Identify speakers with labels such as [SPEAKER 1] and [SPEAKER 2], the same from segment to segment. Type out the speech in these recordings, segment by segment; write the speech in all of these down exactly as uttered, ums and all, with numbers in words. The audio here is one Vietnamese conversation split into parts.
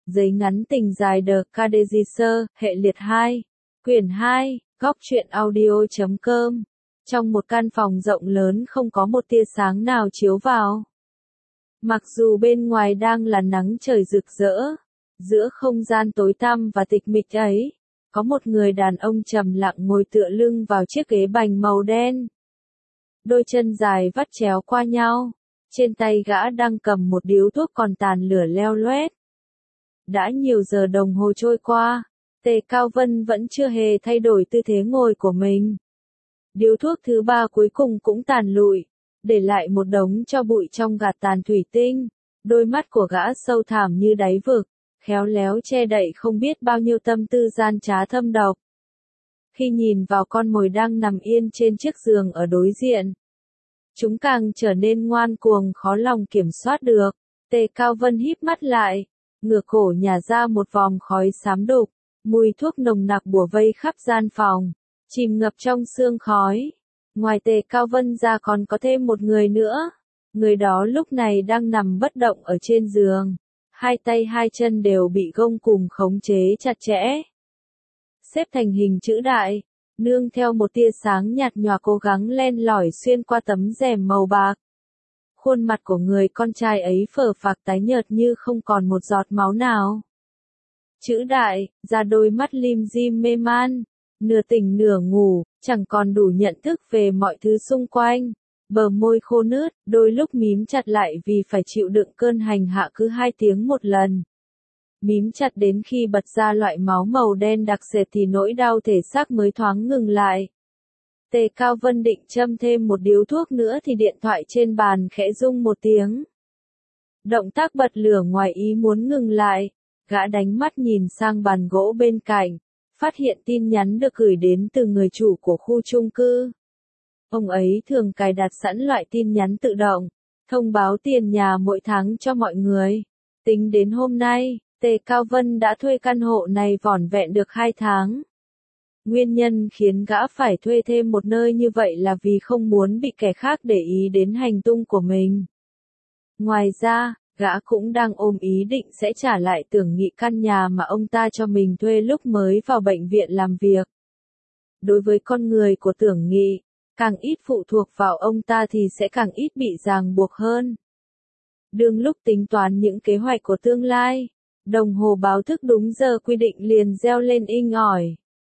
[SPEAKER 1] Giấy ngắn tình dài The Cadegisser, hệ liệt hai, quyển hai, góc truyện audio chấm com. Trong một căn phòng rộng lớn không có một tia sáng nào chiếu vào. Mặc dù bên ngoài đang là nắng trời rực rỡ, giữa không gian tối tăm và tịch mịch ấy, có một người đàn ông trầm lặng ngồi tựa lưng vào chiếc ghế bành màu đen. Đôi chân dài vắt chéo qua nhau, trên tay gã đang cầm một điếu thuốc còn tàn lửa leo loét. Đã nhiều giờ đồng hồ trôi qua, Tề Cao Vân vẫn chưa hề thay đổi tư thế ngồi của mình. Điếu thuốc thứ ba cuối cùng cũng tàn lụi, để lại một đống tro bụi trong gạt tàn thủy tinh. Đôi mắt của gã sâu thẳm như đáy vực, khéo léo che đậy không biết bao nhiêu tâm tư gian trá thâm độc. Khi nhìn vào con mồi đang nằm yên trên chiếc giường ở đối diện, chúng càng trở nên ngoan cuồng khó lòng kiểm soát được. Tề Cao Vân híp mắt lại, ngửa cổ nhả ra một vòng khói xám đục, mùi thuốc nồng nặc bủa vây khắp gian phòng, chìm ngập trong sương khói. Ngoài Tề Cao Vân ra còn có thêm một người nữa. Người đó lúc này đang nằm bất động ở trên giường, hai tay hai chân đều bị gông cùm khống chế chặt chẽ, xếp thành hình chữ đại, nương theo một tia sáng nhạt nhòa cố gắng len lỏi xuyên qua tấm rèm màu bạc. Khuôn mặt của người con trai ấy phờ phạc tái nhợt như không còn một giọt máu nào. Chữ đại, ra đôi mắt lim dim mê man, nửa tỉnh nửa ngủ, chẳng còn đủ nhận thức về mọi thứ xung quanh. Bờ môi khô nứt, đôi lúc mím chặt lại vì phải chịu đựng cơn hành hạ cứ hai tiếng một lần. Mím chặt đến khi bật ra loại máu màu đen đặc sệt thì nỗi đau thể xác mới thoáng ngừng lại. Tề Cao Vân định châm thêm một điếu thuốc nữa thì điện thoại trên bàn khẽ rung một tiếng. Động tác bật lửa ngoài ý muốn ngừng lại, gã đánh mắt nhìn sang bàn gỗ bên cạnh, phát hiện tin nhắn được gửi đến từ người chủ của khu chung cư. Ông ấy thường cài đặt sẵn loại tin nhắn tự động, thông báo tiền nhà mỗi tháng cho mọi người. Tính đến hôm nay, Tề Cao Vân đã thuê căn hộ này vỏn vẹn được hai tháng. Nguyên nhân khiến gã phải thuê thêm một nơi như vậy là vì không muốn bị kẻ khác để ý đến hành tung của mình. Ngoài ra, gã cũng đang ôm ý định sẽ trả lại Tưởng Nghị căn nhà mà ông ta cho mình thuê lúc mới vào bệnh viện làm việc. Đối với con người của Tưởng Nghị, càng ít phụ thuộc vào ông ta thì sẽ càng ít bị ràng buộc hơn. Đương lúc tính toán những kế hoạch của tương lai, đồng hồ báo thức đúng giờ quy định liền reo lên inh ỏi,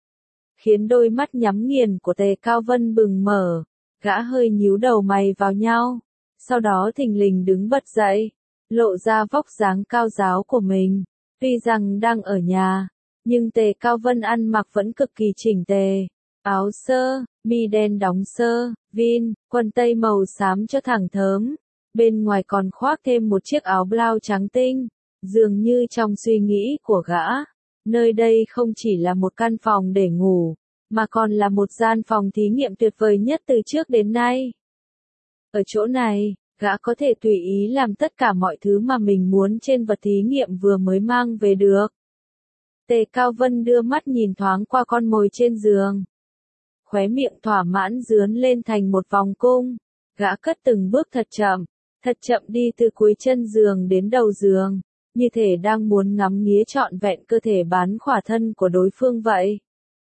[SPEAKER 1] khiến đôi mắt nhắm nghiền của Tề Cao Vân bừng mở, gã hơi nhíu đầu mày vào nhau, sau đó thình lình đứng bật dậy, lộ ra vóc dáng cao ráo của mình. Tuy rằng đang ở nhà, nhưng Tề Cao Vân ăn mặc vẫn cực kỳ chỉnh tề, áo sơ, mi đen đóng sơ, vin, quần tây màu xám cho thẳng thớm, bên ngoài còn khoác thêm một chiếc áo blau trắng tinh, dường như trong suy nghĩ của gã. Nơi đây không chỉ là một căn phòng để ngủ, mà còn là một gian phòng thí nghiệm tuyệt vời nhất từ trước đến nay. Ở chỗ này, gã có thể tùy ý làm tất cả mọi thứ mà mình muốn trên vật thí nghiệm vừa mới mang về được. Tề Cao Vân đưa mắt nhìn thoáng qua con mồi trên giường. Khóe miệng thỏa mãn dướn lên thành một vòng cung. Gã cất từng bước thật chậm, thật chậm đi từ cuối chân giường đến đầu giường, như thể đang muốn ngắm nghía trọn vẹn cơ thể bán khỏa thân của đối phương vậy.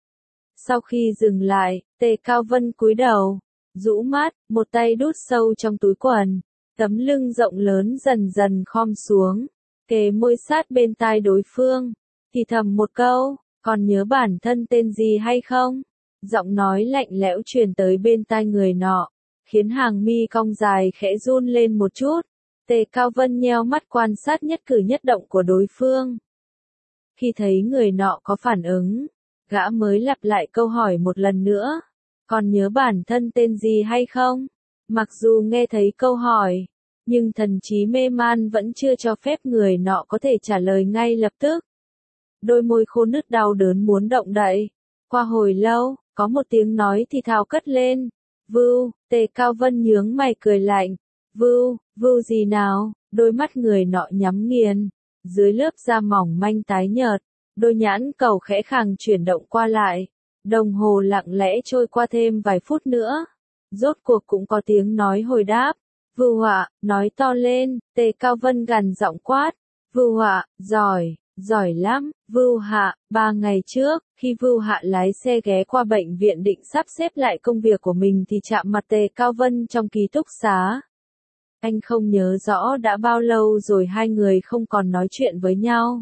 [SPEAKER 1] Sau khi dừng lại, Tề Cao Vân cúi đầu, rũ mắt, một tay đút sâu trong túi quần, tấm lưng rộng lớn dần dần khom xuống, kề môi sát bên tai đối phương, thì thầm một câu, còn nhớ bản thân tên gì hay không? Giọng nói lạnh lẽo truyền tới bên tai người nọ, khiến hàng mi cong dài khẽ run lên một chút. Tề Cao Vân nheo mắt quan sát nhất cử nhất động của đối phương. Khi thấy người nọ có phản ứng, gã mới lặp lại câu hỏi một lần nữa. Còn nhớ bản thân tên gì hay không? Mặc dù nghe thấy câu hỏi, nhưng thần trí mê man vẫn chưa cho phép người nọ có thể trả lời ngay lập tức. Đôi môi khô nứt đau đớn muốn động đậy. Qua hồi lâu, có một tiếng nói thì thào cất lên. Vưu, Tề Cao Vân nhướng mày cười lạnh. Vưu, vưu gì nào? Đôi mắt người nọ nhắm nghiền, dưới lớp da mỏng manh tái nhợt, đôi nhãn cầu khẽ khàng chuyển động qua lại. Đồng hồ lặng lẽ trôi qua thêm vài phút nữa. Rốt cuộc cũng có tiếng nói hồi đáp. Vưu ạ, nói to lên, Tề Cao Vân gằn giọng quát. Vưu ạ, giỏi, Giỏi lắm, Vưu Hạ, ba ngày trước, khi Vưu Hạ lái xe ghé qua bệnh viện định sắp xếp lại công việc của mình thì chạm mặt Tề Cao Vân trong ký túc xá. Anh không nhớ rõ đã bao lâu rồi hai người không còn nói chuyện với nhau.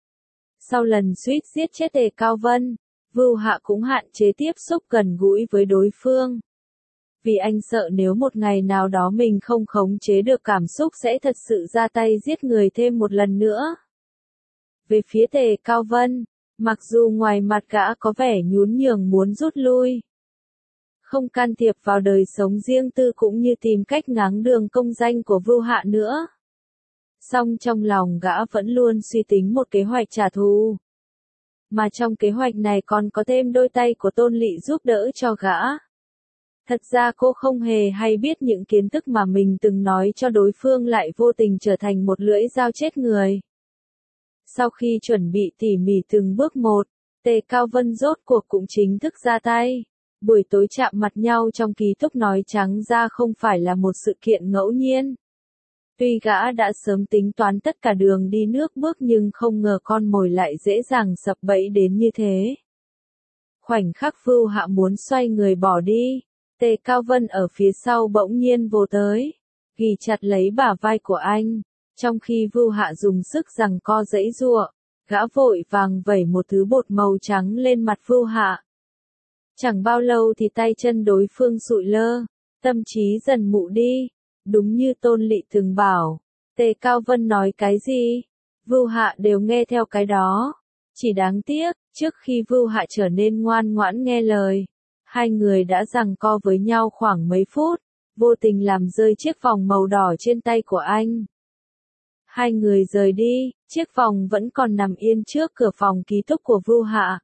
[SPEAKER 1] Sau lần suýt giết chết Tề Cao Vân, Vưu Hạ cũng hạn chế tiếp xúc gần gũi với đối phương. Vì anh sợ nếu một ngày nào đó mình không khống chế được cảm xúc sẽ thật sự ra tay giết người thêm một lần nữa. Về phía Tề Cao Vân, mặc dù ngoài mặt gã có vẻ nhún nhường muốn rút lui, không can thiệp vào đời sống riêng tư cũng như tìm cách ngáng đường công danh của Vưu Hạ nữa. Song trong lòng gã vẫn luôn suy tính một kế hoạch trả thù. Mà trong kế hoạch này còn có thêm đôi tay của Tôn Lị giúp đỡ cho gã. Thật ra cô không hề hay biết những kiến thức mà mình từng nói cho đối phương lại vô tình trở thành một lưỡi dao chết người. Sau khi chuẩn bị tỉ mỉ từng bước một, Tề Cao Vân rốt cuộc cũng chính thức ra tay. Buổi tối chạm mặt nhau trong ký túc nói trắng ra không phải là một sự kiện ngẫu nhiên. Tuy gã đã sớm tính toán tất cả đường đi nước bước nhưng không ngờ con mồi lại dễ dàng sập bẫy đến như thế. Khoảnh khắc Vưu Hạ muốn xoay người bỏ đi, Tề Cao Vân ở phía sau bỗng nhiên vồ tới, ghì chặt lấy bả vai của anh. Trong khi Vưu Hạ dùng sức giằng co giãy giụa, gã vội vàng vẩy một thứ bột màu trắng lên mặt Vưu Hạ. Chẳng bao lâu thì tay chân đối phương sụi lơ, tâm trí dần mụ đi. Đúng như Tôn Lị từng bảo, Tề Cao Vân nói cái gì, Vưu Hạ đều nghe theo cái đó. Chỉ đáng tiếc, trước khi Vưu Hạ trở nên ngoan ngoãn nghe lời, hai người đã giằng co với nhau khoảng mấy phút, vô tình làm rơi chiếc vòng màu đỏ trên tay của anh. Hai người rời đi, chiếc vòng vẫn còn nằm yên trước cửa phòng ký túc của Vưu Hạ.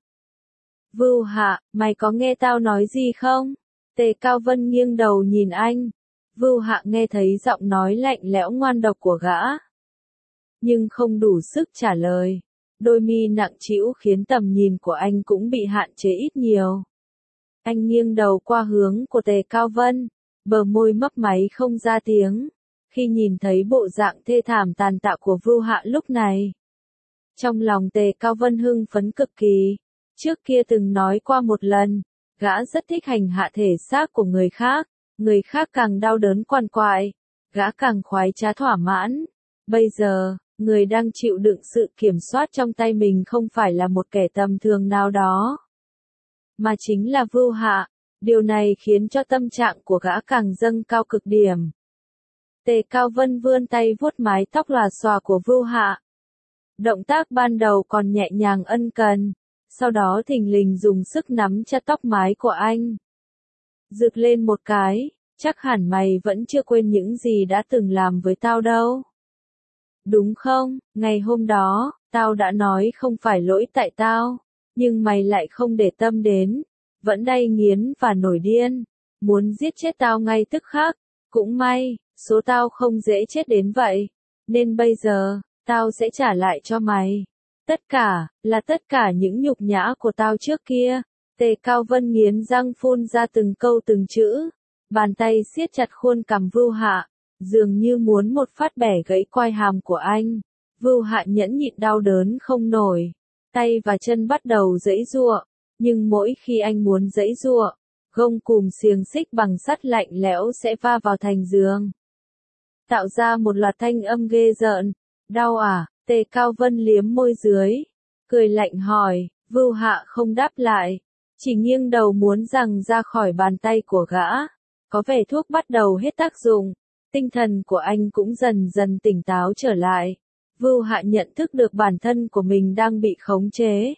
[SPEAKER 1] Vưu Hạ, mày có nghe tao nói gì không? Tề Cao Vân nghiêng đầu nhìn anh. Vưu Hạ nghe thấy giọng nói lạnh lẽo ngoan độc của gã, nhưng không đủ sức trả lời. Đôi mi nặng trĩu khiến tầm nhìn của anh cũng bị hạn chế ít nhiều. Anh nghiêng đầu qua hướng của Tề Cao Vân, bờ môi mấp máy không ra tiếng. Khi nhìn thấy bộ dạng thê thảm tàn tạ của Vưu Hạ lúc này, trong lòng Tề Cao Vân hưng phấn cực kỳ. Trước kia từng nói qua một lần, gã rất thích hành hạ thể xác của người khác. Người khác càng đau đớn quằn quại, gã càng khoái trá thỏa mãn. Bây giờ, người đang chịu đựng sự kiểm soát trong tay mình không phải là một kẻ tầm thường nào đó, mà chính là Vưu Hạ. Điều này khiến cho tâm trạng của gã càng dâng cao cực điểm. Tề Cao Vân vươn tay vuốt mái tóc lòa xòa của Vưu Hạ. Động tác ban đầu còn nhẹ nhàng ân cần, sau đó thình lình dùng sức nắm chặt tóc mái của anh. Rực lên một cái, chắc hẳn mày vẫn chưa quên những gì đã từng làm với tao đâu. Đúng không, ngày hôm đó, tao đã nói không phải lỗi tại tao, nhưng mày lại không để tâm đến, vẫn đay nghiến và nổi điên, muốn giết chết tao ngay tức khắc. Cũng may, số tao không dễ chết đến vậy, nên bây giờ, tao sẽ trả lại cho mày. Tất cả, là tất cả những nhục nhã của tao trước kia. Tề Cao Vân nghiến răng phun ra từng câu từng chữ, bàn tay siết chặt khuôn cằm Vưu Hạ, dường như muốn một phát bẻ gãy quai hàm của anh. Vưu Hạ nhẫn nhịn đau đớn không nổi, tay và chân bắt đầu giãy giụa, nhưng mỗi khi anh muốn giãy giụa, gông cùm xiềng xích bằng sắt lạnh lẽo sẽ va vào thành giường, tạo ra một loạt thanh âm ghê rợn. Đau à? Tề Cao Vân liếm môi dưới, cười lạnh hỏi. Vưu Hạ không đáp lại, chỉ nghiêng đầu muốn giằng ra khỏi bàn tay của gã. Có vẻ thuốc bắt đầu hết tác dụng, tinh thần của anh cũng dần dần tỉnh táo trở lại. Vưu Hạ nhận thức được bản thân của mình đang bị khống chế.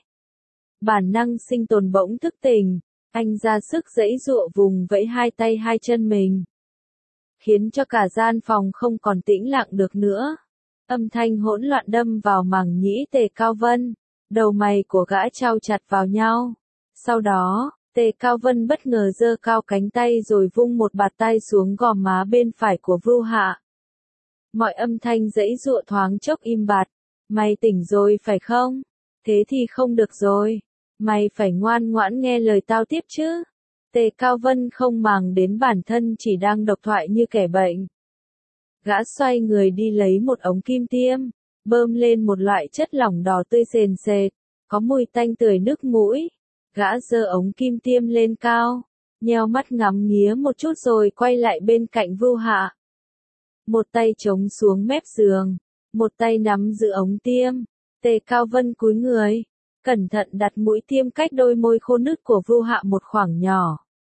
[SPEAKER 1] Bản năng sinh tồn bỗng thức tỉnh, anh ra sức giãy giụa vùng vẫy hai tay hai chân mình, khiến cho cả gian phòng không còn tĩnh lặng được nữa. Âm thanh hỗn loạn đâm vào màng nhĩ Tề Cao Vân, đầu mày của gã chau chặt vào nhau. Sau đó, Tề Cao Vân bất ngờ giơ cao cánh tay rồi vung một bạt tay xuống gò má bên phải của Vưu Hạ. Mọi âm thanh giãy giụa thoáng chốc im bặt. Mày tỉnh rồi phải không? Thế thì không được rồi. Mày phải ngoan ngoãn nghe lời tao tiếp chứ. Tề Cao Vân không màng đến bản thân chỉ đang độc thoại như kẻ bệnh. Gã xoay người đi lấy một ống kim tiêm, bơm lên một loại chất lỏng đỏ tươi sền sệt, có mùi tanh tưởi nước mũi. Gã giơ ống kim tiêm lên cao, nheo mắt ngắm nghía một chút rồi quay lại bên cạnh Vưu Hạ. Một tay chống xuống mép giường, một tay nắm giữ ống tiêm. Tề Cao Vân cúi người, cẩn thận đặt mũi tiêm cách đôi môi khô nứt của Vưu Hạ một khoảng nhỏ.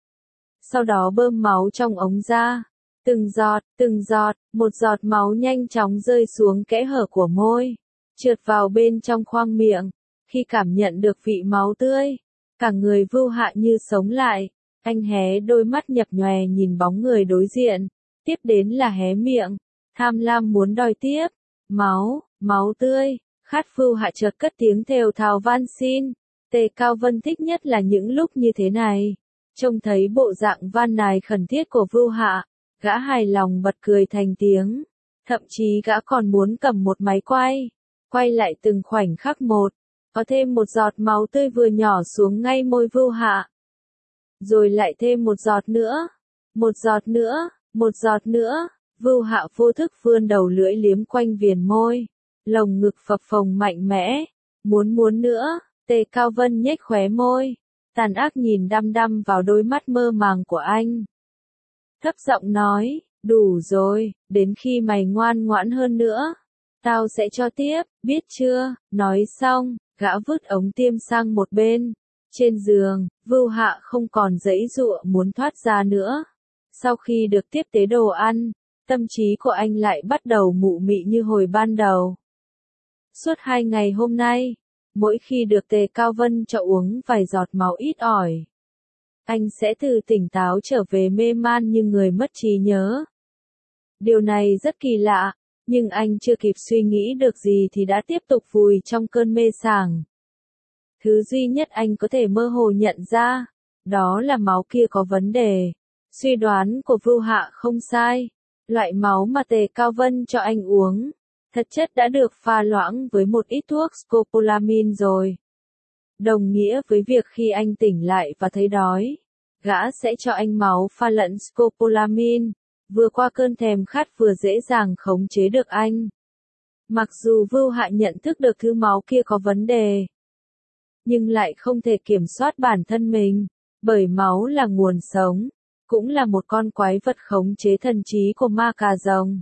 [SPEAKER 1] Sau đó bơm máu trong ống ra. Từng giọt, từng giọt, một giọt máu nhanh chóng rơi xuống kẽ hở của môi, trượt vào bên trong khoang miệng. Khi cảm nhận được vị máu tươi, cả người Vưu Hạ như sống lại, anh hé đôi mắt nhập nhòe nhìn bóng người đối diện, tiếp đến là hé miệng, tham lam muốn đòi tiếp. Máu, máu tươi, khát. Vưu Hạ chợt cất tiếng thều thào van xin. Tề Cao Vân thích nhất là những lúc như thế này. Trông thấy bộ dạng van nài khẩn thiết của Vưu Hạ, gã hài lòng bật cười thành tiếng. Thậm chí gã còn muốn cầm một máy quay, quay lại từng khoảnh khắc một. Có thêm một giọt máu tươi vừa nhỏ xuống ngay môi Vưu Hạ. Rồi lại thêm một giọt nữa, một giọt nữa, một giọt nữa. Vưu Hạ vô thức vươn đầu lưỡi liếm quanh viền môi, lồng ngực phập phồng mạnh mẽ. Muốn muốn nữa. Tề Cao Vân nhếch khóe môi, tàn ác nhìn đăm đăm vào đôi mắt mơ màng của anh. Thấp giọng nói, đủ rồi, đến khi mày ngoan ngoãn hơn nữa, tao sẽ cho tiếp, biết chưa? Nói xong, gã vứt ống tiêm sang một bên. Trên giường, Vưu Hạ không còn giãy giụa muốn thoát ra nữa. Sau khi được tiếp tế đồ ăn, tâm trí của anh lại bắt đầu mụ mị như hồi ban đầu. Suốt hai ngày hôm nay, mỗi khi được Tề Cao Vân cho uống vài giọt máu ít ỏi, anh sẽ từ tỉnh táo trở về mê man như người mất trí nhớ. Điều này rất kỳ lạ, nhưng anh chưa kịp suy nghĩ được gì thì đã tiếp tục vùi trong cơn mê sảng. Thứ duy nhất anh có thể mơ hồ nhận ra, đó là máu kia có vấn đề. Suy đoán của Vưu Hạ không sai. Loại máu mà Tề Cao Vân cho anh uống, thật chất đã được pha loãng với một ít thuốc scopolamine rồi. Đồng nghĩa với việc khi anh tỉnh lại và thấy đói, gã sẽ cho anh máu pha lẫn scopolamine, vừa qua cơn thèm khát vừa dễ dàng khống chế được anh. Mặc dù Vưu Hạ nhận thức được thứ máu kia có vấn đề, nhưng lại không thể kiểm soát bản thân mình, bởi máu là nguồn sống, cũng là một con quái vật khống chế thần trí của ma cà rồng.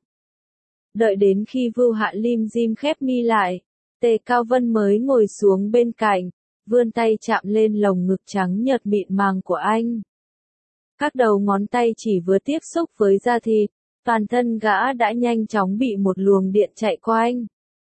[SPEAKER 1] Đợi đến khi Vưu Hạ lim dim khép mi lại, Tề Cao Vân mới ngồi xuống bên cạnh, vươn tay chạm lên lồng ngực trắng nhợt mịn màng của anh. Các đầu ngón tay chỉ vừa tiếp xúc với da thịt, toàn thân gã đã nhanh chóng bị một luồng điện chạy quanh.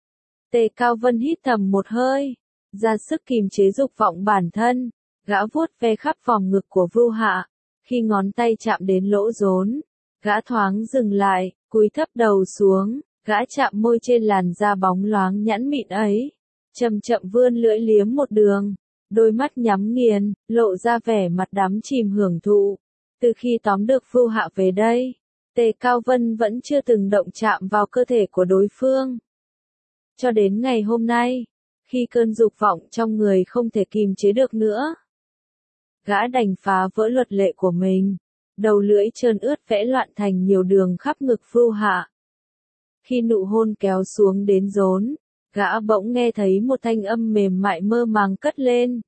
[SPEAKER 1] Tề Cao Vân hít thầm một hơi, ra sức kìm chế dục vọng bản thân, gã vuốt ve khắp vòng ngực của Vưu Hạ. Khi ngón tay chạm đến lỗ rốn, gã thoáng dừng lại, cúi thấp đầu xuống, gã chạm môi trên làn da bóng loáng nhẵn mịn ấy, chậm chậm vươn lưỡi liếm một đường, đôi mắt nhắm nghiền, lộ ra vẻ mặt đắm chìm hưởng thụ. Từ khi tóm được Vưu Hạ về đây, Tề Cao Vân vẫn chưa từng động chạm vào cơ thể của đối phương. Cho đến ngày hôm nay, khi cơn dục vọng trong người không thể kìm chế được nữa, gã đành phá vỡ luật lệ của mình, đầu lưỡi trơn ướt vẽ loạn thành nhiều đường khắp ngực Vưu Hạ. Khi nụ hôn kéo xuống đến rốn, gã bỗng nghe thấy một thanh âm mềm mại mơ màng cất lên.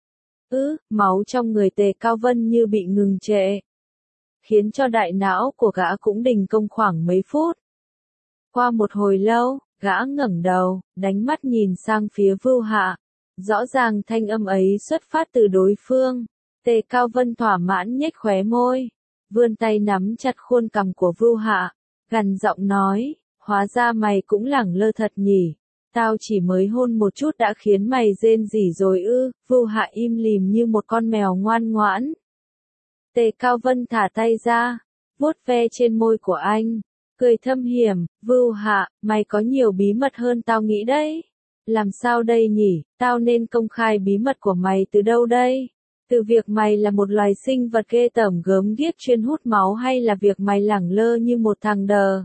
[SPEAKER 1] Ư, máu trong người Tề Cao Vân như bị ngừng trệ, khiến cho đại não của gã cũng đình công khoảng mấy phút. Qua một hồi lâu, gã ngẩng đầu, đánh mắt nhìn sang phía Vưu Hạ. Rõ ràng thanh âm ấy xuất phát từ đối phương. Tề Cao Vân thỏa mãn nhếch khóe môi, vươn tay nắm chặt khuôn cằm của Vưu Hạ, gằn giọng nói, hóa ra mày cũng lẳng lơ thật nhỉ, tao chỉ mới hôn một chút đã khiến mày rên rỉ rồi ư. Vưu Hạ im lìm như một con mèo ngoan ngoãn. Tề Cao Vân thả tay ra, vuốt ve trên môi của anh, cười thâm hiểm, Vưu Hạ, mày có nhiều bí mật hơn tao nghĩ đấy. Làm sao đây nhỉ, tao nên công khai bí mật của mày từ đâu đây? Từ việc mày là một loài sinh vật ghê tởm gớm ghiếc chuyên hút máu hay là việc mày lẳng lơ như một thằng đờ?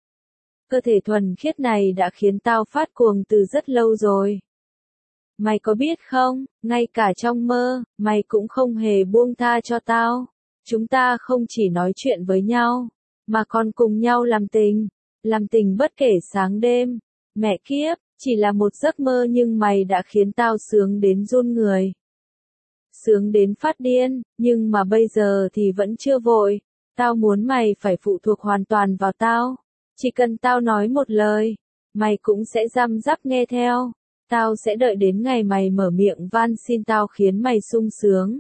[SPEAKER 1] Cơ thể thuần khiết này đã khiến tao phát cuồng từ rất lâu rồi. Mày có biết không, ngay cả trong mơ, mày cũng không hề buông tha cho tao. Chúng ta không chỉ nói chuyện với nhau, mà còn cùng nhau làm tình, làm tình bất kể sáng đêm. Mẹ kiếp, chỉ là một giấc mơ nhưng mày đã khiến tao sướng đến run người. Sướng đến phát điên, nhưng mà bây giờ thì vẫn chưa vội. Tao muốn mày phải phụ thuộc hoàn toàn vào tao. Chỉ cần tao nói một lời, mày cũng sẽ răm rắp nghe theo. Tao sẽ đợi đến ngày mày mở miệng van xin tao khiến mày sung sướng.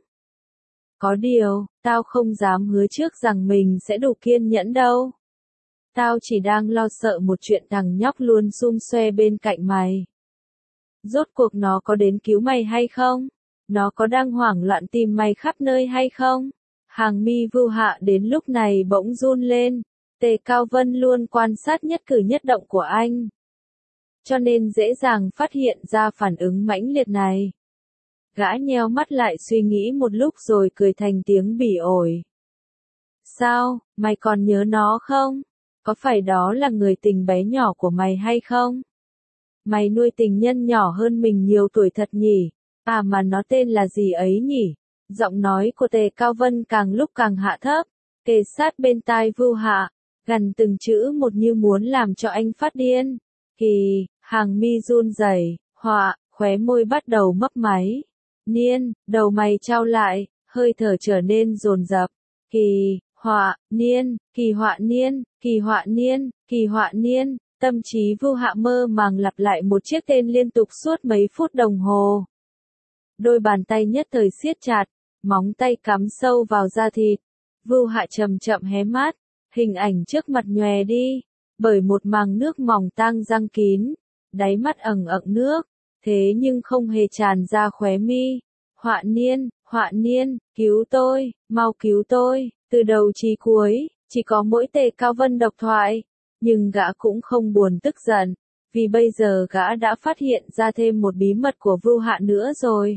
[SPEAKER 1] Có điều, tao không dám hứa trước rằng mình sẽ đủ kiên nhẫn đâu. Tao chỉ đang lo sợ một chuyện thằng nhóc luôn sum xoe bên cạnh mày. Rốt cuộc nó có đến cứu mày hay không? Nó có đang hoảng loạn tìm mày khắp nơi hay không? Hàng mi Vưu Hạ đến lúc này bỗng run lên. Tề Cao Vân luôn quan sát nhất cử nhất động của anh, cho nên dễ dàng phát hiện ra phản ứng mãnh liệt này. Gã nheo mắt lại suy nghĩ một lúc rồi cười thành tiếng bỉ ổi. Sao, mày còn nhớ nó không? Có phải đó là người tình bé nhỏ của mày hay không? Mày nuôi tình nhân nhỏ hơn mình nhiều tuổi thật nhỉ? À mà nó tên là gì ấy nhỉ? Giọng nói của Tề Cao Vân càng lúc càng hạ thấp, kề sát bên tai Vưu Hạ, gần từng chữ một như muốn làm cho anh phát điên. Kỳ, hàng mi run rẩy, họa, khóe môi bắt đầu mấp máy. Niên, đầu mày trao lại, hơi thở trở nên dồn dập. Kỳ, họa, niên, kỳ họa niên, kỳ họa niên, kỳ họa niên, tâm trí Vưu Hạ mơ màng lặp lại một chiếc tên liên tục suốt mấy phút đồng hồ. Đôi bàn tay nhất thời siết chặt, móng tay cắm sâu vào da thịt. Vưu Hạ chậm chậm hé mắt, hình ảnh trước mặt nhòe đi, bởi một màng nước mỏng tang răng kín, đáy mắt ẩn ẩn nước, thế nhưng không hề tràn ra khóe mi. Họa niên, họa niên, cứu tôi, mau cứu tôi, từ đầu chí cuối, chỉ có mỗi Tề Cao Vân độc thoại, nhưng gã cũng không buồn tức giận, vì bây giờ gã đã phát hiện ra thêm một bí mật của Vưu Hạ nữa rồi.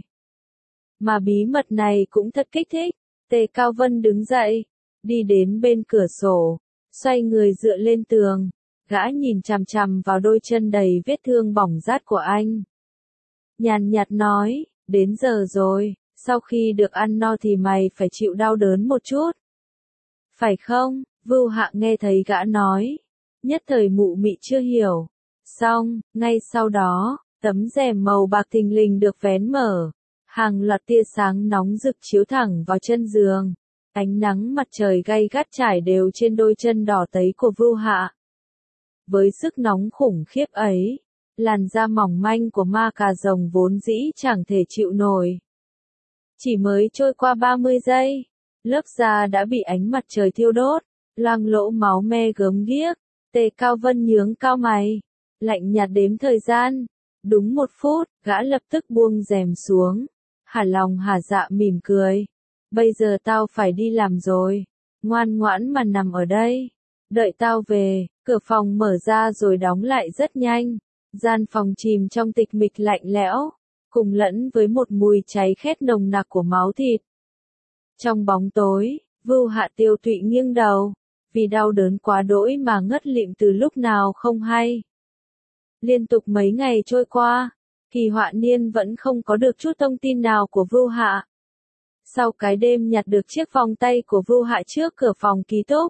[SPEAKER 1] Mà bí mật này cũng thật kích thích. Tề Cao Vân đứng dậy, đi đến bên cửa sổ, xoay người dựa lên tường, gã nhìn chằm chằm vào đôi chân đầy vết thương bỏng rát của anh. Nhàn nhạt nói, đến giờ rồi, sau khi được ăn no thì mày phải chịu đau đớn một chút. Phải không? Vưu Hạ nghe thấy gã nói, nhất thời mụ mị chưa hiểu. Xong, ngay sau đó, tấm rèm màu bạc thình lình được vén mở. Hàng loạt tia sáng nóng rực chiếu thẳng vào chân giường. Ánh nắng mặt trời gay gắt trải đều trên đôi chân đỏ tấy của Vưu Hạ. Với sức nóng khủng khiếp ấy, làn da mỏng manh của ma cà rồng vốn dĩ chẳng thể chịu nổi. Chỉ mới trôi qua ba mươi giây, lớp da đã bị ánh mặt trời thiêu đốt, loang lỗ máu me gớm ghiếc. Tề Cao Vân nhướng cao mày, lạnh nhạt đếm thời gian. Đúng một phút, gã lập tức buông rèm xuống. Hả lòng hả dạ mỉm cười. Bây giờ tao phải đi làm rồi. Ngoan ngoãn mà nằm ở đây. Đợi tao về. Cửa phòng mở ra rồi đóng lại rất nhanh. Gian phòng chìm trong tịch mịch lạnh lẽo, cùng lẫn với một mùi cháy khét nồng nặc của máu thịt. Trong bóng tối, Vưu Hạ tiêu tụy nghiêng đầu, vì đau đớn quá đỗi mà ngất lịm từ lúc nào không hay. Liên tục mấy ngày trôi qua, Kỳ Họa Niên vẫn không có được chút thông tin nào của Vưu Hạ. Sau cái đêm nhặt được chiếc vòng tay của Vưu Hạ trước cửa phòng ký túc,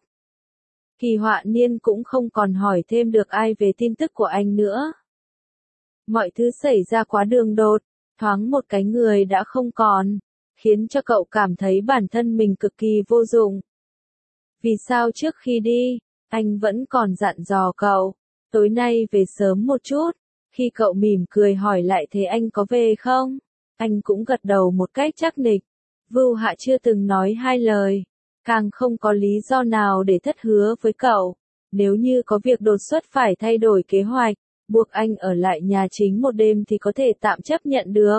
[SPEAKER 1] Kỳ Họa Niên cũng không còn hỏi thêm được ai về tin tức của anh nữa. Mọi thứ xảy ra quá đường đột, thoáng một cái người đã không còn, khiến cho cậu cảm thấy bản thân mình cực kỳ vô dụng. Vì sao trước khi đi, anh vẫn còn dặn dò cậu, tối nay về sớm một chút. Khi cậu mỉm cười hỏi lại thế anh có về không? Anh cũng gật đầu một cách chắc nịch. Vưu Hạ chưa từng nói hai lời, càng không có lý do nào để thất hứa với cậu. Nếu như có việc đột xuất phải thay đổi kế hoạch, buộc anh ở lại nhà chính một đêm thì có thể tạm chấp nhận được.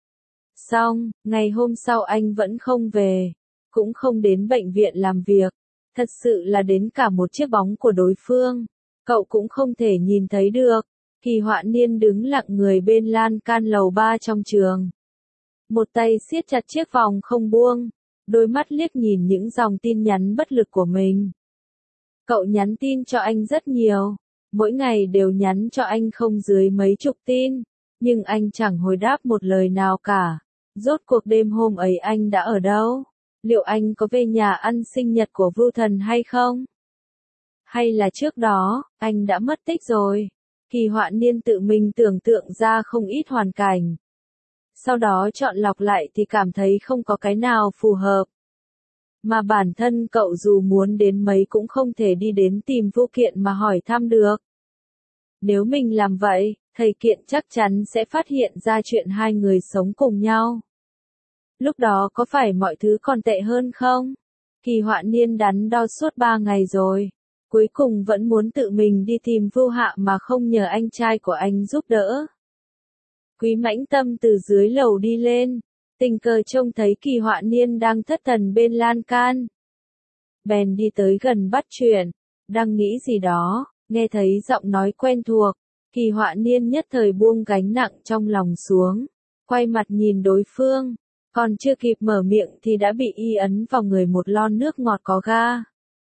[SPEAKER 1] Xong, ngày hôm sau anh vẫn không về, cũng không đến bệnh viện làm việc. Thật sự là đến cả một chiếc bóng của đối phương, cậu cũng không thể nhìn thấy được. Kỳ Họa Niên đứng lặng người bên lan can lầu ba trong trường. Một tay siết chặt chiếc vòng không buông, đôi mắt liếc nhìn những dòng tin nhắn bất lực của mình. Cậu nhắn tin cho anh rất nhiều, mỗi ngày đều nhắn cho anh không dưới mấy chục tin, nhưng anh chẳng hồi đáp một lời nào cả. Rốt cuộc đêm hôm ấy anh đã ở đâu? Liệu anh có về nhà ăn sinh nhật của Vưu Thần hay không? Hay là trước đó, anh đã mất tích rồi? Kỳ Họa Niên tự mình tưởng tượng ra không ít hoàn cảnh. Sau đó chọn lọc lại thì cảm thấy không có cái nào phù hợp. Mà bản thân cậu dù muốn đến mấy cũng không thể đi đến tìm Vu Kiện mà hỏi thăm được. Nếu mình làm vậy, thầy Kiện chắc chắn sẽ phát hiện ra chuyện hai người sống cùng nhau. Lúc đó có phải mọi thứ còn tệ hơn không? Kỳ Họa Niên đắn đo suốt ba ngày rồi. Cuối cùng vẫn muốn tự mình đi tìm Vu Hạ mà không nhờ anh trai của anh giúp đỡ. Quý Mãnh Tâm từ dưới lầu đi lên, tình cờ trông thấy Kỳ Họa Niên đang thất thần bên lan can. Bèn đi tới gần bắt chuyện, đang nghĩ gì đó, nghe thấy giọng nói quen thuộc, Kỳ Họa Niên nhất thời buông gánh nặng trong lòng xuống, quay mặt nhìn đối phương, còn chưa kịp mở miệng thì đã bị y ấn vào người một lon nước ngọt có ga.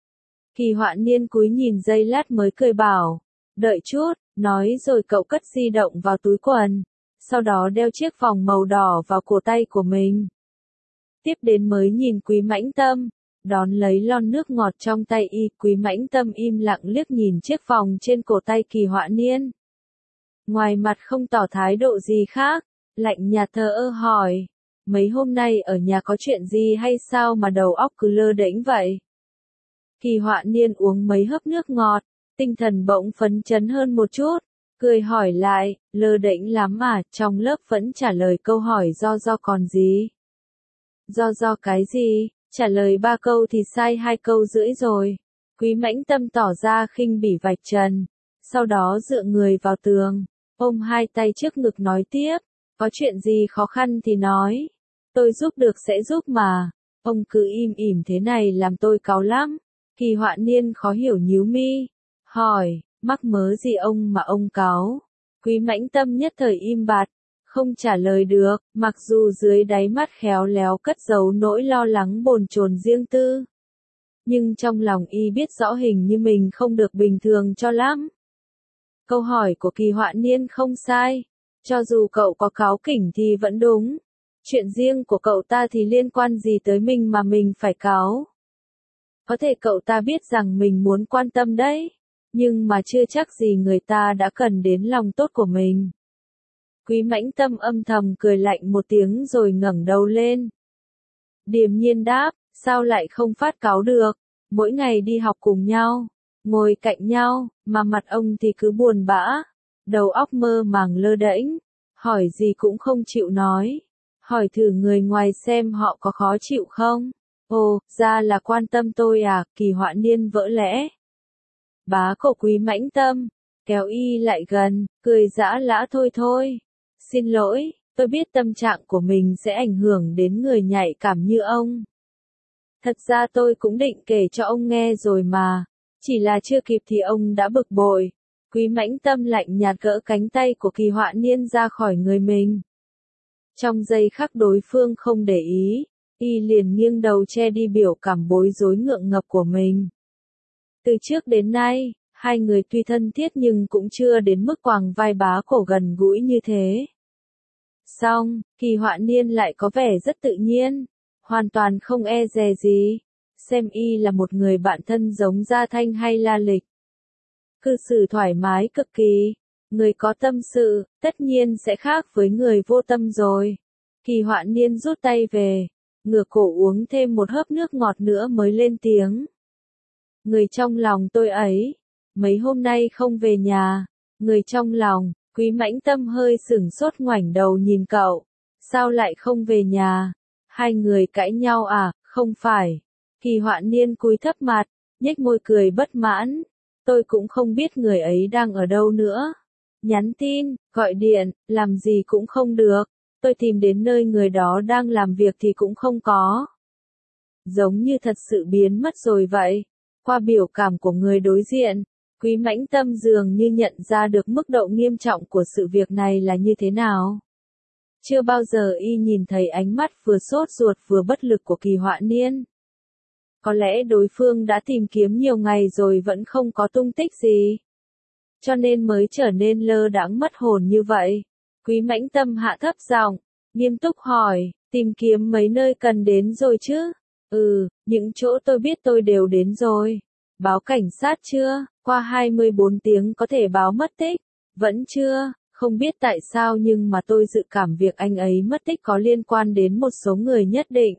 [SPEAKER 1] Kỳ Họa Niên cúi nhìn giây lát mới cười bảo, đợi chút, nói rồi cậu cất di động vào túi quần, sau đó đeo chiếc vòng màu đỏ vào cổ tay của mình. Tiếp đến mới nhìn Quý Mãnh Tâm, đón lấy lon nước ngọt trong tay y, Quý Mãnh Tâm im lặng liếc nhìn chiếc vòng trên cổ tay Kỳ Họa Niên. Ngoài mặt không tỏ thái độ gì khác, lạnh nhạt thờ ơ hỏi, mấy hôm nay ở nhà có chuyện gì hay sao mà đầu óc cứ lơ đễnh vậy? Kỳ Họa Niên uống mấy hớp nước ngọt, tinh thần bỗng phấn chấn hơn một chút, cười hỏi lại, lơ đễnh lắm à, trong lớp vẫn trả lời câu hỏi do do còn gì? Do do cái gì, trả lời ba câu thì sai hai câu rưỡi rồi. Quý Mãnh Tâm tỏ ra khinh bỉ vạch trần, sau đó dựa người vào tường, ôm hai tay trước ngực nói tiếp, có chuyện gì khó khăn thì nói, tôi giúp được sẽ giúp mà, ông cứ im ỉm thế này làm tôi cáu lắm. Kỳ Họa Niên khó hiểu nhíu mi, hỏi, mắc mớ gì ông mà ông cáu? Quý Mãnh Tâm nhất thời im bặt, không trả lời được, mặc dù dưới đáy mắt khéo léo cất giấu nỗi lo lắng bồn chồn riêng tư. Nhưng trong lòng y biết rõ hình như mình không được bình thường cho lắm. Câu hỏi của Kỳ Họa Niên không sai, cho dù cậu có cáu kỉnh thì vẫn đúng. Chuyện riêng của cậu ta thì liên quan gì tới mình mà mình phải cáu? Có thể cậu ta biết rằng mình muốn quan tâm đấy, nhưng mà chưa chắc gì người ta đã cần đến lòng tốt của mình. Quý Mãnh Tâm âm thầm cười lạnh một tiếng rồi ngẩng đầu lên. Điềm nhiên đáp, sao lại không phát cáu được, mỗi ngày đi học cùng nhau, ngồi cạnh nhau, mà mặt ông thì cứ buồn bã, đầu óc mơ màng lơ đễnh, hỏi gì cũng không chịu nói, hỏi thử người ngoài xem họ có khó chịu không. Ồ, ra là quan tâm tôi à, Kỳ Họa Niên vỡ lẽ. Bá cổ Quý Mãnh Tâm, kéo y lại gần, cười giã lã thôi thôi. Xin lỗi, tôi biết tâm trạng của mình sẽ ảnh hưởng đến người nhạy cảm như ông. Thật ra tôi cũng định kể cho ông nghe rồi mà, chỉ là chưa kịp thì ông đã bực bội. Quý Mãnh Tâm lạnh nhạt gỡ cánh tay của Kỳ Họa Niên ra khỏi người mình. Trong giây khắc đối phương không để ý, y liền nghiêng đầu che đi biểu cảm bối rối ngượng ngập của mình. Từ trước đến nay, hai người tuy thân thiết nhưng cũng chưa đến mức quàng vai bá cổ gần gũi như thế. Song, Kỳ Họa Niên lại có vẻ rất tự nhiên, hoàn toàn không e dè gì, xem y là một người bạn thân giống Gia Thanh hay La Lịch. Cư xử thoải mái cực kỳ, người có tâm sự, tất nhiên sẽ khác với người vô tâm rồi. Kỳ Họa Niên rút tay về, ngửa cổ uống thêm một hớp nước ngọt nữa mới lên tiếng. Người trong lòng tôi ấy, mấy hôm nay không về nhà, người trong lòng. Quý Mãnh Tâm hơi sửng sốt ngoảnh đầu nhìn cậu, sao lại không về nhà? Hai người cãi nhau à? Không phải. Kỳ Họa Niên cúi thấp mặt, nhếch môi cười bất mãn. Tôi cũng không biết người ấy đang ở đâu nữa. Nhắn tin, gọi điện, làm gì cũng không được. Tôi tìm đến nơi người đó đang làm việc thì cũng không có. Giống như thật sự biến mất rồi vậy. Qua biểu cảm của người đối diện, Quý Mãnh Tâm dường như nhận ra được mức độ nghiêm trọng của sự việc này là như thế nào. Chưa bao giờ y nhìn thấy ánh mắt vừa sốt ruột vừa bất lực của Kỳ Họa Niên. Có lẽ đối phương đã tìm kiếm nhiều ngày rồi vẫn không có tung tích gì, cho nên mới trở nên lơ đãng mất hồn như vậy. Quý Mãnh Tâm hạ thấp giọng, nghiêm túc hỏi, tìm kiếm mấy nơi cần đến rồi chứ? Ừ, những chỗ tôi biết tôi đều đến rồi. Báo cảnh sát chưa? Qua hai mươi bốn tiếng có thể báo mất tích. Vẫn chưa, không biết tại sao nhưng mà tôi dự cảm việc anh ấy mất tích có liên quan đến một số người nhất định.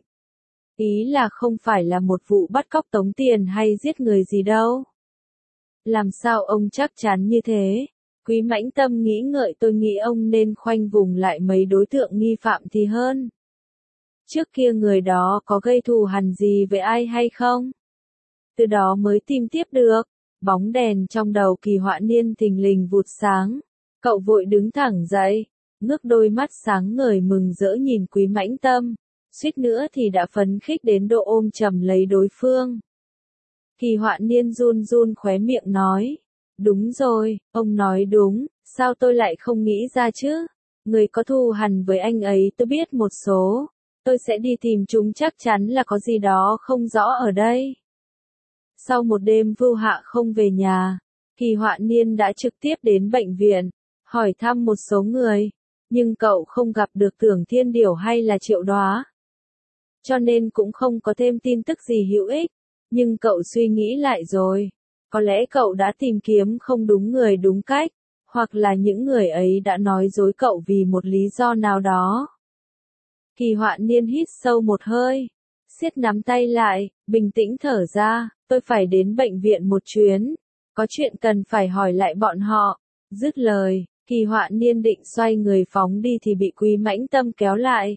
[SPEAKER 1] Ý là không phải là một vụ bắt cóc tống tiền hay giết người gì đâu. Làm sao ông chắc chắn như thế? Quý Mãnh Tâm nghĩ ngợi, tôi nghĩ ông nên khoanh vùng lại mấy đối tượng nghi phạm thì hơn. Trước kia người đó có gây thù hằn gì với ai hay không? Từ đó mới tìm tiếp được. Bóng đèn trong đầu Kỳ Họa Niên thình lình vụt sáng. Cậu vội đứng thẳng dậy, ngước đôi mắt sáng ngời mừng rỡ nhìn Quý Mãnh Tâm, suýt nữa thì đã phấn khích đến độ ôm chầm lấy đối phương. Kỳ Họa Niên run run khóe miệng nói, đúng rồi, ông nói đúng, sao tôi lại không nghĩ ra chứ? Người có thù hằn với anh ấy tôi biết một số, tôi sẽ đi tìm chúng, chắc chắn là có gì đó không rõ ở đây. Sau một đêm Vưu Hạ không về nhà, Kỳ Họa Niên đã trực tiếp đến bệnh viện, hỏi thăm một số người, nhưng cậu không gặp được Tưởng Thiên Điểu hay là Triệu Đóa. Cho nên cũng không có thêm tin tức gì hữu ích, nhưng cậu suy nghĩ lại rồi, có lẽ cậu đã tìm kiếm không đúng người đúng cách, hoặc là những người ấy đã nói dối cậu vì một lý do nào đó. Kỳ Họa Niên hít sâu một hơi, siết nắm tay lại, bình tĩnh thở ra, tôi phải đến bệnh viện một chuyến, có chuyện cần phải hỏi lại bọn họ. Dứt lời, Kỳ Họa Niên định xoay người phóng đi thì bị Quý Mãnh Tâm kéo lại.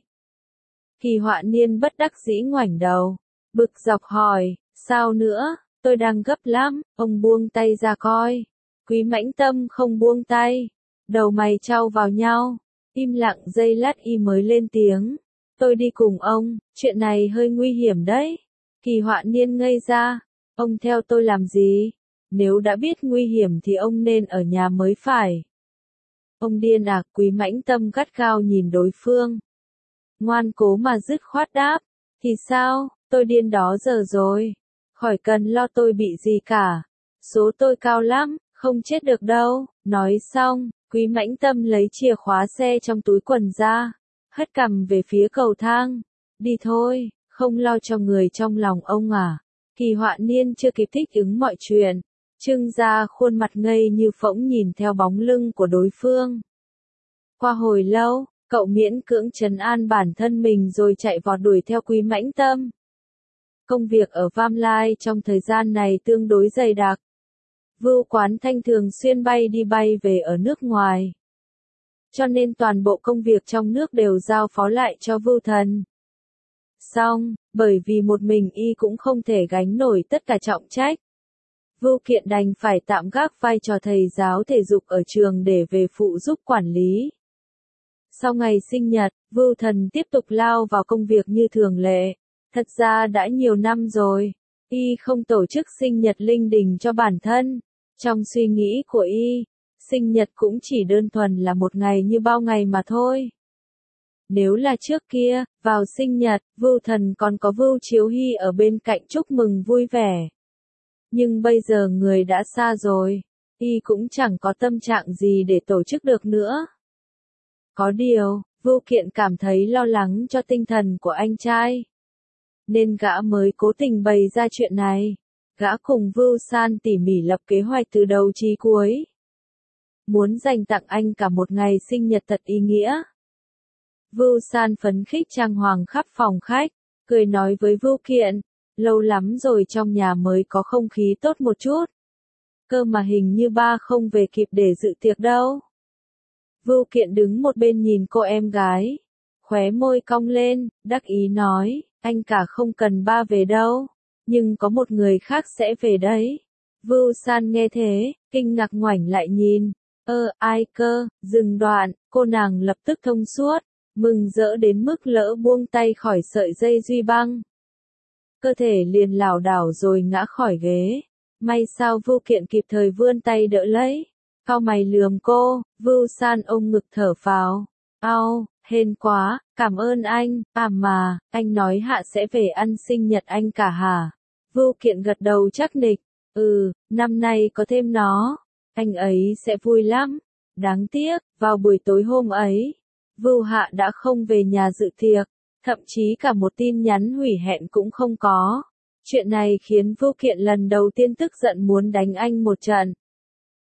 [SPEAKER 1] Kỳ Họa Niên bất đắc dĩ ngoảnh đầu, bực dọc hỏi, sao nữa, tôi đang gấp lắm, ông buông tay ra coi. Quý Mãnh Tâm không buông tay, đầu mày chau vào nhau, im lặng giây lát y mới lên tiếng, tôi đi cùng ông, chuyện này hơi nguy hiểm đấy. Kỳ Họa Niên ngây ra, ông theo tôi làm gì? Nếu đã biết nguy hiểm thì ông nên ở nhà mới phải. Ông điên à? Quý Mãnh Tâm gắt gao nhìn đối phương. Ngoan cố mà dứt khoát đáp, thì sao, tôi điên đó giờ rồi. Khỏi cần lo tôi bị gì cả. Số tôi cao lắm, không chết được đâu. Nói xong, Quý Mãnh Tâm lấy chìa khóa xe trong túi quần ra, hất cằm về phía cầu thang. Đi thôi, không lo cho người trong lòng ông à. Kỳ Họa Niên chưa kịp thích ứng mọi chuyện, trưng ra khuôn mặt ngây như phỗng nhìn theo bóng lưng của đối phương. Qua hồi lâu, cậu miễn cưỡng trấn an bản thân mình rồi chạy vọt đuổi theo Quý Mãnh Tâm. Công việc ở Vam Lai trong thời gian này tương đối dày đặc. Vưu Quán Thanh thường xuyên bay đi bay về ở nước ngoài. Cho nên toàn bộ công việc trong nước đều giao phó lại cho Vưu Thần. Xong, bởi vì một mình y cũng không thể gánh nổi tất cả trọng trách. Vưu Kiện đành phải tạm gác vai trò thầy giáo thể dục ở trường để về phụ giúp quản lý. Sau ngày sinh nhật, Vưu Thần tiếp tục lao vào công việc như thường lệ. Thật ra đã nhiều năm rồi, y không tổ chức sinh nhật linh đình cho bản thân. Trong suy nghĩ của y, sinh nhật cũng chỉ đơn thuần là một ngày như bao ngày mà thôi. Nếu là trước kia, vào sinh nhật, Vưu Thần còn có Vưu Chiếu Hy ở bên cạnh chúc mừng vui vẻ. Nhưng bây giờ người đã xa rồi, y cũng chẳng có tâm trạng gì để tổ chức được nữa. Có điều, Vưu Kiện cảm thấy lo lắng cho tinh thần của anh trai, nên gã mới cố tình bày ra chuyện này. Gã cùng Vưu San tỉ mỉ lập kế hoạch từ đầu chí cuối. Muốn dành tặng anh cả một ngày sinh nhật thật ý nghĩa. Vưu San phấn khích trang hoàng khắp phòng khách, cười nói với Vưu Kiện, lâu lắm rồi trong nhà mới có không khí tốt một chút. Cơ mà hình như ba không về kịp để dự tiệc đâu. Vưu Kiện đứng một bên nhìn cô em gái, khóe môi cong lên, đắc ý nói, anh cả không cần ba về đâu, nhưng có một người khác sẽ về đấy. Vưu San nghe thế, kinh ngạc ngoảnh lại nhìn, ơ, ai cơ, dừng đoạn, cô nàng lập tức thông suốt, mừng rỡ đến mức lỡ buông tay khỏi sợi dây duy băng. Cơ thể liền lảo đảo rồi ngã khỏi ghế. May sao Vưu Kiện kịp thời vươn tay đỡ lấy. Cau mày lườm cô, Vưu San ôm ngực thở phào. Ao, hên quá, cảm ơn anh, à mà, anh nói Hạ sẽ về ăn sinh nhật anh cả hả? Vưu Kiện gật đầu chắc nịch, ừ, năm nay có thêm nó, anh ấy sẽ vui lắm. Đáng tiếc, vào buổi tối hôm ấy, Vưu Hạ đã không về nhà dự tiệc, thậm chí cả một tin nhắn hủy hẹn cũng không có. Chuyện này khiến Vưu Kiện lần đầu tiên tức giận muốn đánh anh một trận.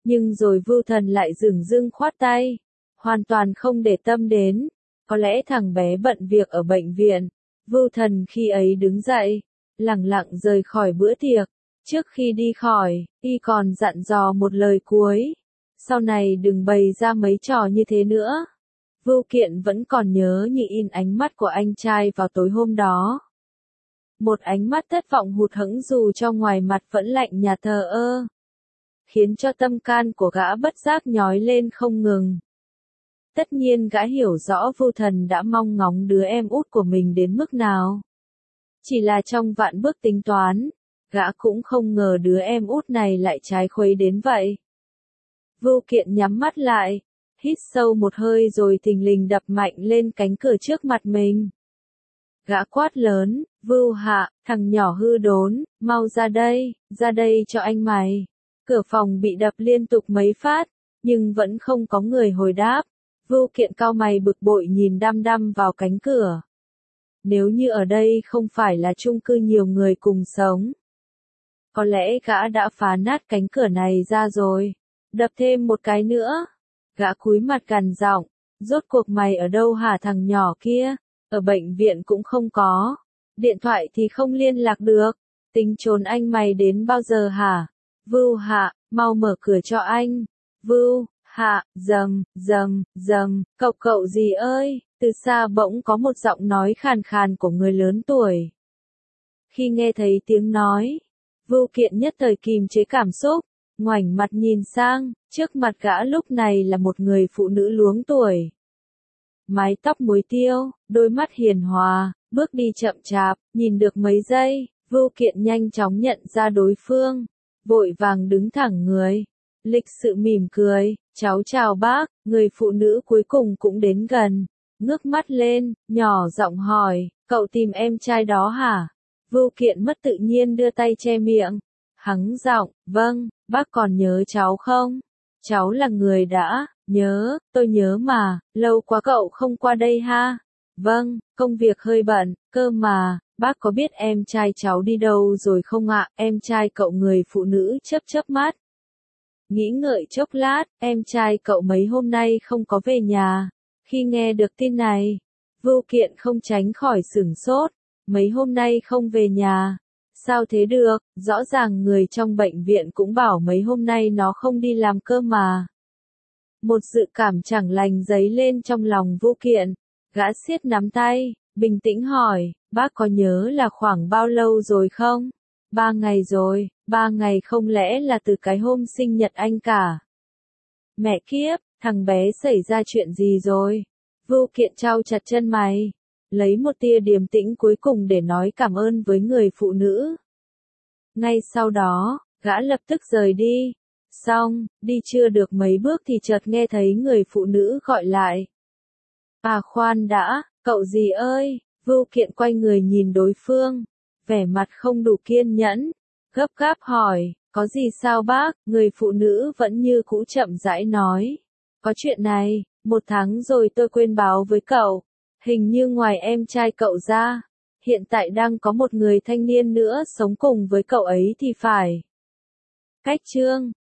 [SPEAKER 1] Nhưng rồi Vưu Thần lại dửng dưng khoát tay, hoàn toàn không để tâm đến. Có lẽ thằng bé bận việc ở bệnh viện. Vưu Thần khi ấy đứng dậy, lẳng lặng rời khỏi bữa tiệc. Trước khi đi khỏi, y còn dặn dò một lời cuối. Sau này đừng bày ra mấy trò như thế nữa. Vưu Kiện vẫn còn nhớ như in ánh mắt của anh trai vào tối hôm đó. Một ánh mắt thất vọng hụt hẫng dù cho ngoài mặt vẫn lạnh nhạt thờ ơ. Khiến cho tâm can của gã bất giác nhói lên không ngừng. Tất nhiên gã hiểu rõ Vưu Thần đã mong ngóng đứa em út của mình đến mức nào. Chỉ là trong vạn bước tính toán, gã cũng không ngờ đứa em út này lại trái khuấy đến vậy. Vưu Kiện nhắm mắt lại, hít sâu một hơi rồi thình lình đập mạnh lên cánh cửa trước mặt mình. Gã quát lớn, Vưu Hạ, thằng nhỏ hư đốn, mau ra đây, ra đây cho anh mày. Cửa phòng bị đập liên tục mấy phát, nhưng vẫn không có người hồi đáp. Vưu Kiện cau mày bực bội nhìn đăm đăm vào cánh cửa. Nếu như ở đây không phải là chung cư nhiều người cùng sống, có lẽ gã đã phá nát cánh cửa này ra rồi. Đập thêm một cái nữa. Gã cúi mặt gằn giọng, rốt cuộc mày ở đâu hả thằng nhỏ kia? Ở bệnh viện cũng không có. Điện thoại thì không liên lạc được. Tính trốn anh mày đến bao giờ hả? Vưu Hạ, mau mở cửa cho anh. Vưu Hạ, dầm, dầm, dầm, cậu cậu gì ơi? Từ xa bỗng có một giọng nói khàn khàn của người lớn tuổi. Khi nghe thấy tiếng nói, Vưu Kiện nhất thời kìm chế cảm xúc, ngoảnh mặt nhìn sang, trước mặt gã lúc này là một người phụ nữ luống tuổi. Mái tóc muối tiêu, đôi mắt hiền hòa, bước đi chậm chạp, nhìn được mấy giây, Vưu Kiện nhanh chóng nhận ra đối phương, vội vàng đứng thẳng người, lịch sự mỉm cười, cháu chào bác, người phụ nữ cuối cùng cũng đến gần, ngước mắt lên, nhỏ giọng hỏi, cậu tìm em trai đó hả? Vưu Kiện mất tự nhiên đưa tay che miệng, hắng giọng, vâng, bác còn nhớ cháu không? Cháu là người đã, nhớ, tôi nhớ mà, lâu quá cậu không qua đây ha? Vâng, công việc hơi bận, cơ mà, bác có biết em trai cháu đi đâu rồi không ạ? Em trai cậu, người phụ nữ chớp chớp mắt. Nghĩ ngợi chốc lát, em trai cậu mấy hôm nay không có về nhà. Khi nghe được tin này, Vưu Kiện không tránh khỏi sửng sốt, mấy hôm nay không về nhà. Sao thế được, rõ ràng người trong bệnh viện cũng bảo mấy hôm nay nó không đi làm cơ mà. Một dự cảm chẳng lành dấy lên trong lòng Vưu Kiện, gã siết nắm tay, bình tĩnh hỏi, bác có nhớ là khoảng bao lâu rồi không? Ba ngày rồi, ba ngày không lẽ là từ cái hôm sinh nhật anh cả? Mẹ kiếp, thằng bé xảy ra chuyện gì rồi? Vưu Kiện trao chặt chân mày, lấy một tia điềm tĩnh cuối cùng để nói cảm ơn với người phụ nữ. Ngay sau đó, gã lập tức rời đi. Xong, đi chưa được mấy bước thì chợt nghe thấy người phụ nữ gọi lại. À khoan đã, cậu gì ơi? Vưu Kiện quay người nhìn đối phương, vẻ mặt không đủ kiên nhẫn, gấp gáp hỏi, có gì sao bác? Người phụ nữ vẫn như cũ chậm rãi nói. Có chuyện này, một tháng rồi tôi quên báo với cậu. Hình như ngoài em trai cậu ra, hiện tại đang có một người thanh niên nữa sống cùng với cậu ấy thì phải. Cách chương